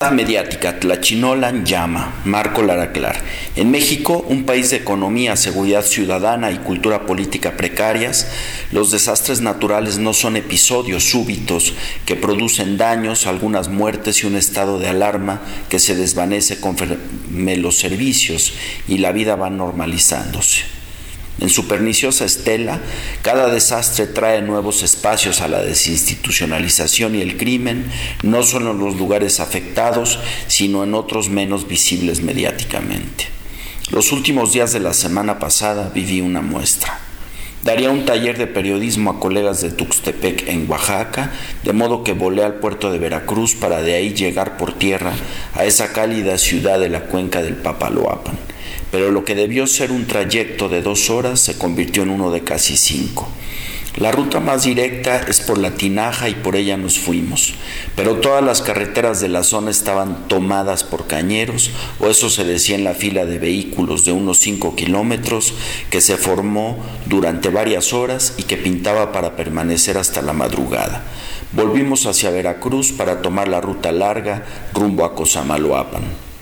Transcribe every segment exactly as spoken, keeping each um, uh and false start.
Mediática, Tlachinolan llama, Marco Lara Clar. En México, un país de economía, seguridad ciudadana y cultura política precarias, los desastres naturales no son episodios súbitos que producen daños, algunas muertes y un estado de alarma que se desvanece conforme los servicios y la vida van normalizándose. En su perniciosa estela, cada desastre trae nuevos espacios a la desinstitucionalización y el crimen, no solo en los lugares afectados, sino en otros menos visibles mediáticamente. Los últimos días de la semana pasada viví una muestra. Daría un taller de periodismo a colegas de Tuxtepec en Oaxaca, de modo que volé al puerto de Veracruz para de ahí llegar por tierra a esa cálida ciudad de la cuenca del Papaloapan. Pero lo que debió ser un trayecto de dos horas se convirtió en uno de casi cinco. La ruta más directa es por la Tinaja y por ella nos fuimos, pero todas las carreteras de la zona estaban tomadas por cañeros, o eso se decía en la fila de vehículos de unos cinco kilómetros que se formó durante varias horas y que pintaba para permanecer hasta la madrugada. Volvimos hacia Veracruz para tomar la ruta larga rumbo a Cosamaloapan.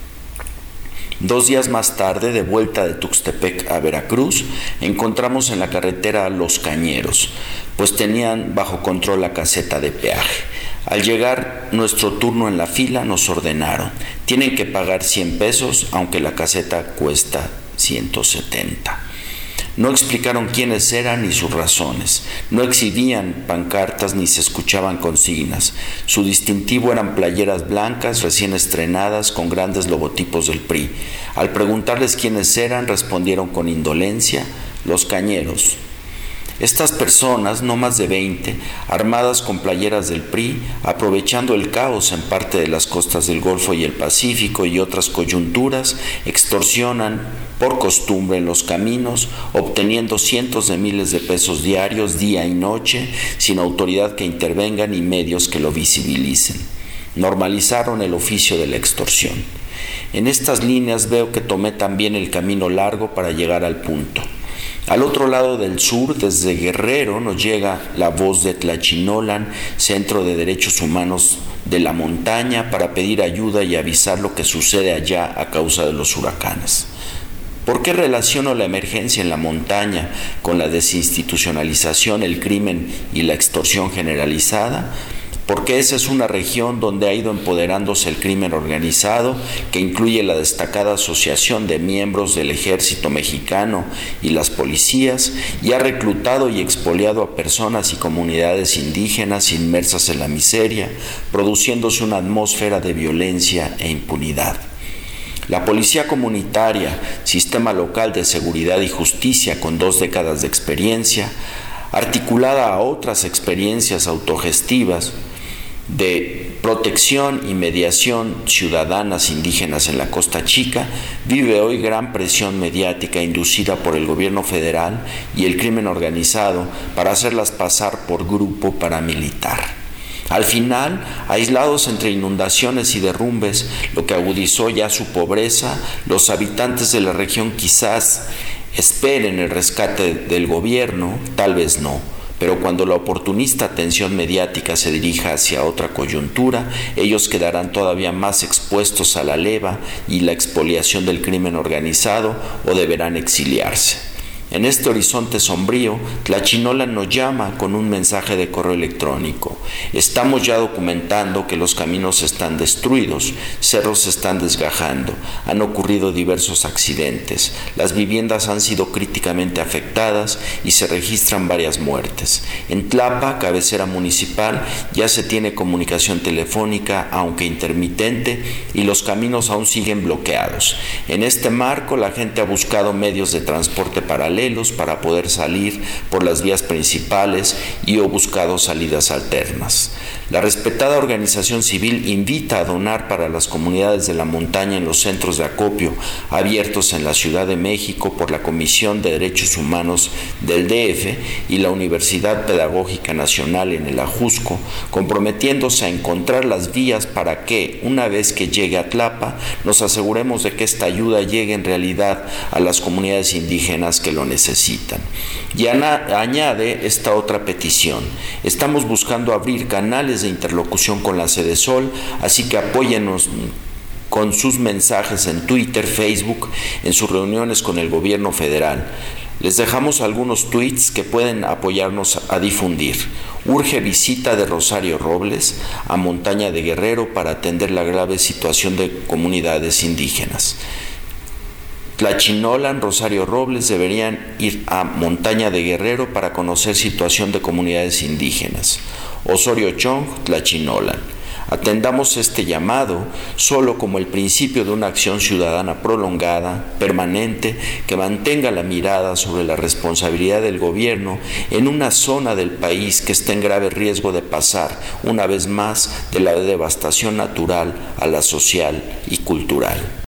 Dos días más tarde, de vuelta de Tuxtepec a Veracruz, encontramos en la carretera a Los Cañeros, pues tenían bajo control la caseta de peaje. Al llegar nuestro turno en la fila, nos ordenaron: tienen que pagar cien pesos, aunque la caseta cuesta ciento setenta. No explicaron quiénes eran ni sus razones, no exhibían pancartas ni se escuchaban consignas. Su distintivo eran playeras blancas recién estrenadas con grandes logotipos del P R I. Al preguntarles quiénes eran, respondieron con indolencia: los cañeros. Estas personas, no más de veinte, armadas con playeras del P R I, aprovechando el caos en parte de las costas del Golfo y el Pacífico y otras coyunturas, extorsionan por costumbre en los caminos, obteniendo cientos de miles de pesos diarios, día y noche, sin autoridad que intervenga ni medios que lo visibilicen. Normalizaron el oficio de la extorsión. En estas líneas veo que tomé también el camino largo para llegar al punto. Al otro lado del sur, desde Guerrero, nos llega la voz de Tlachinolan, Centro de Derechos Humanos de la Montaña, para pedir ayuda y avisar lo que sucede allá a causa de los huracanes. ¿Por qué relaciono la emergencia en la montaña con la desinstitucionalización, el crimen y la extorsión generalizada? Porque esa es una región donde ha ido empoderándose el crimen organizado, que incluye la destacada asociación de miembros del ejército mexicano y las policías, y ha reclutado y expoliado a personas y comunidades indígenas inmersas en la miseria, produciéndose una atmósfera de violencia e impunidad. La policía comunitaria, sistema local de seguridad y justicia con dos décadas de experiencia, articulada a otras experiencias autogestivas de protección y mediación ciudadanas indígenas en la Costa Chica, vive hoy gran presión mediática inducida por el gobierno federal y el crimen organizado para hacerlas pasar por grupo paramilitar. Al final, aislados entre inundaciones y derrumbes, lo que agudizó ya su pobreza, los habitantes de la región quizás esperen el rescate del gobierno, tal vez no, pero cuando la oportunista atención mediática se dirija hacia otra coyuntura, ellos quedarán todavía más expuestos a la leva y la expoliación del crimen organizado o deberán exiliarse. En este horizonte sombrío, Tlachinolan nos llama con un mensaje de correo electrónico. Estamos ya documentando que los caminos están destruidos, cerros se están desgajando, han ocurrido diversos accidentes, las viviendas han sido críticamente afectadas y se registran varias muertes. En Tlapa, cabecera municipal, ya se tiene comunicación telefónica, aunque intermitente, y los caminos aún siguen bloqueados. En este marco, la gente ha buscado medios de transporte paralelos para poder salir por las vías principales y o buscado salidas alternas. La respetada organización civil invita a donar para las comunidades de la montaña en los centros de acopio abiertos en la Ciudad de México por la Comisión de Derechos Humanos del D F y la Universidad Pedagógica Nacional en el Ajusco, comprometiéndose a encontrar las vías para que, una vez que llegue a Tlapa, nos aseguremos de que esta ayuda llegue en realidad a las comunidades indígenas que lo necesitan. Y añade esta otra petición: estamos buscando abrir canales canales de interlocución con la Sedesol, así que apóyennos con sus mensajes en Twitter, Facebook, en sus reuniones con el gobierno federal. Les dejamos algunos tweets que pueden apoyarnos a difundir. Urge visita de Rosario Robles a Montaña de Guerrero para atender la grave situación de comunidades indígenas. Tlachinolan, Rosario Robles deberían ir a Montaña de Guerrero para conocer situación de comunidades indígenas. Osorio Chong, Tlachinolan. Atendamos este llamado solo como el principio de una acción ciudadana prolongada, permanente, que mantenga la mirada sobre la responsabilidad del gobierno en una zona del país que está en grave riesgo de pasar, una vez más, de la devastación natural a la social y cultural.